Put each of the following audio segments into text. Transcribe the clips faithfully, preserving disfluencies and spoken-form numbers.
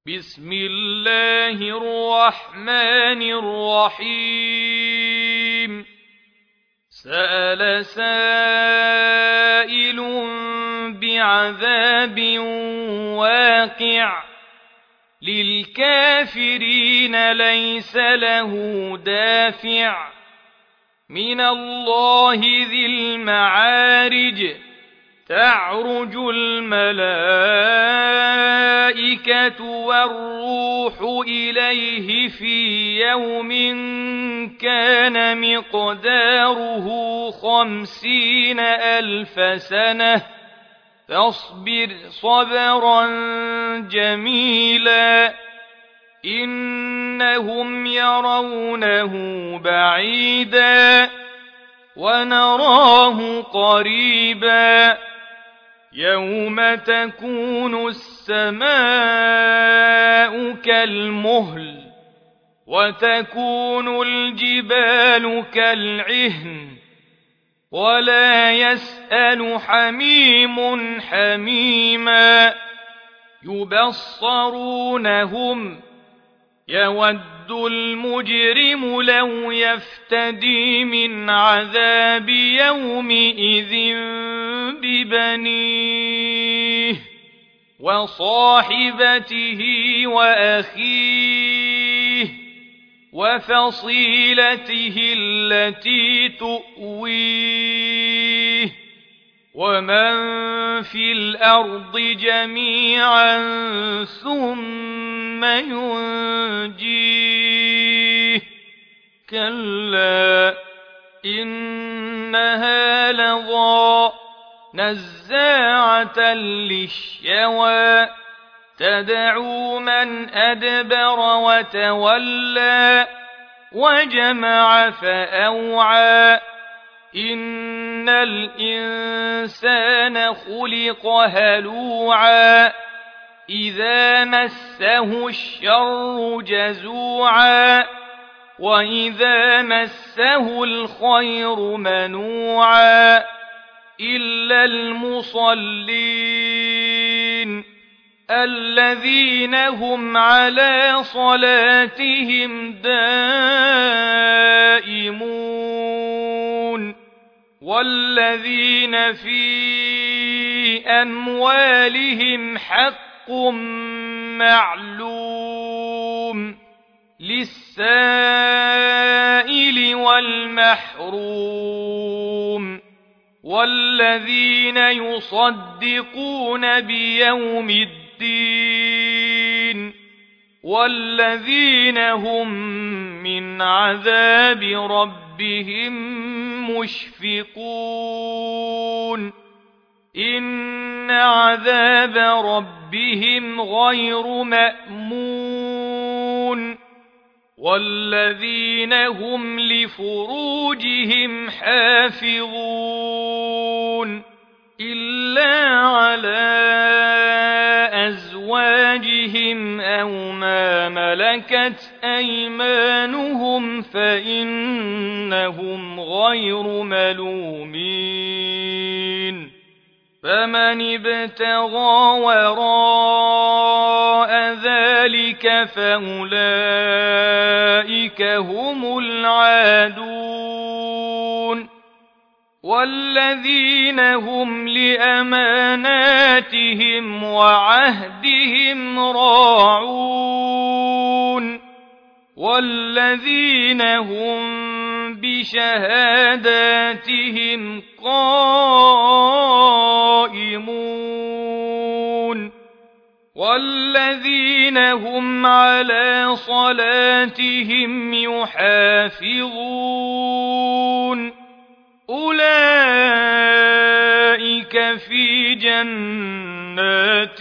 بسم الله الرحمن الرحيم. سأل سائل بعذاب واقع للكافرين ليس له دافع من الله ذي المعارج. تعرج الملائكة والروح إليه في يوم كان مقداره خمسين ألف سنة فاصبر صبرا جميلا إنهم يرونه بعيدا ونراه قريبا يوم تكون السماء كالمهل وتكون الجبال كالعهن ولا يسأل حميم حميما يبصرونهم يود المجرم لو يفتدي من عذاب يومئذ ببنيه وصاحبته وأخيه وفصيلته التي تؤويه ومن في الأرض جميعا ثم ينجيه كلا إنها لظى نزاعة للشوى تدعو من أدبر وتولى وجمع فأوعى إن الإنسان خلق هلوعا إذا مسه الشر جزوعا وإذا مسه الخير منوعا إلا المصلين الذين هم على صلاتهم دائمون والذين في أموالهم حق معلوم للسائل والمحروم والذين يصدقون بيوم الدين والذين هم من عذاب ربهم مشفقون إن عذاب ربهم غير مأمون والذين هم لفروجهم حافظون إلا على أزواجهم أو ما ملكت أيمانهم فإنهم غير ملومين فمن ابتغى وراء ذلك فأولئك هم العادون والذين هم لأماناتهم وعهدهم راعون والذين هم بشهاداتهم قائمون والذين هم على صلاتهم يحافظون أولئك في جنات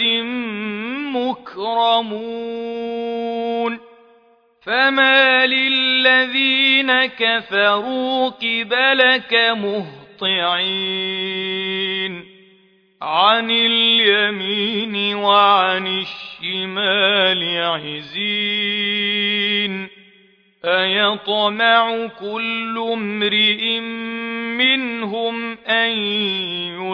مكرمون فما للذين كفروا قبلك مهطعين عن اليمين وعن الشمال عزين أيطمع كل امرئ منهم أن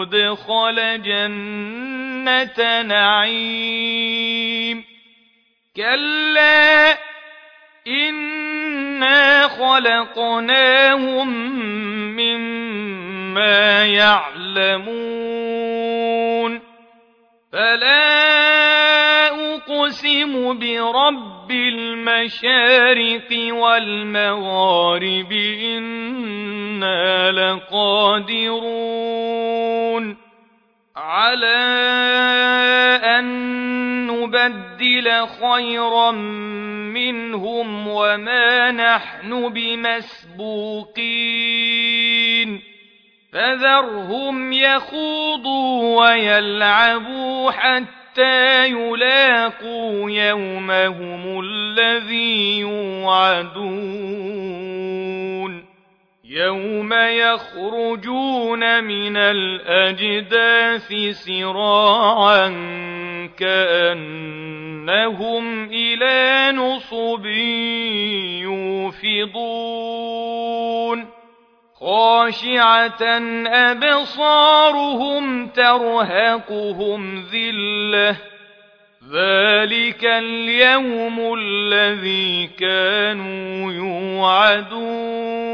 يدخل جنة نعيم كلا إنا خلقناهم مما يعلمون فلا أقسم برب المشارق والمغارب إنا لقادرون على أن نبدل خيرا منهم وما نحن بمسبوقين فذرهم يخوضوا ويلعبوا حتى يلاقوا يومهم الذي يوعدون يوم يخرجون من الأجداث سراعا كأنهم إلى نصب يوفضون خاشعة أبصارهم ترهقهم ذلة ذلك اليوم الذي كانوا يوعدون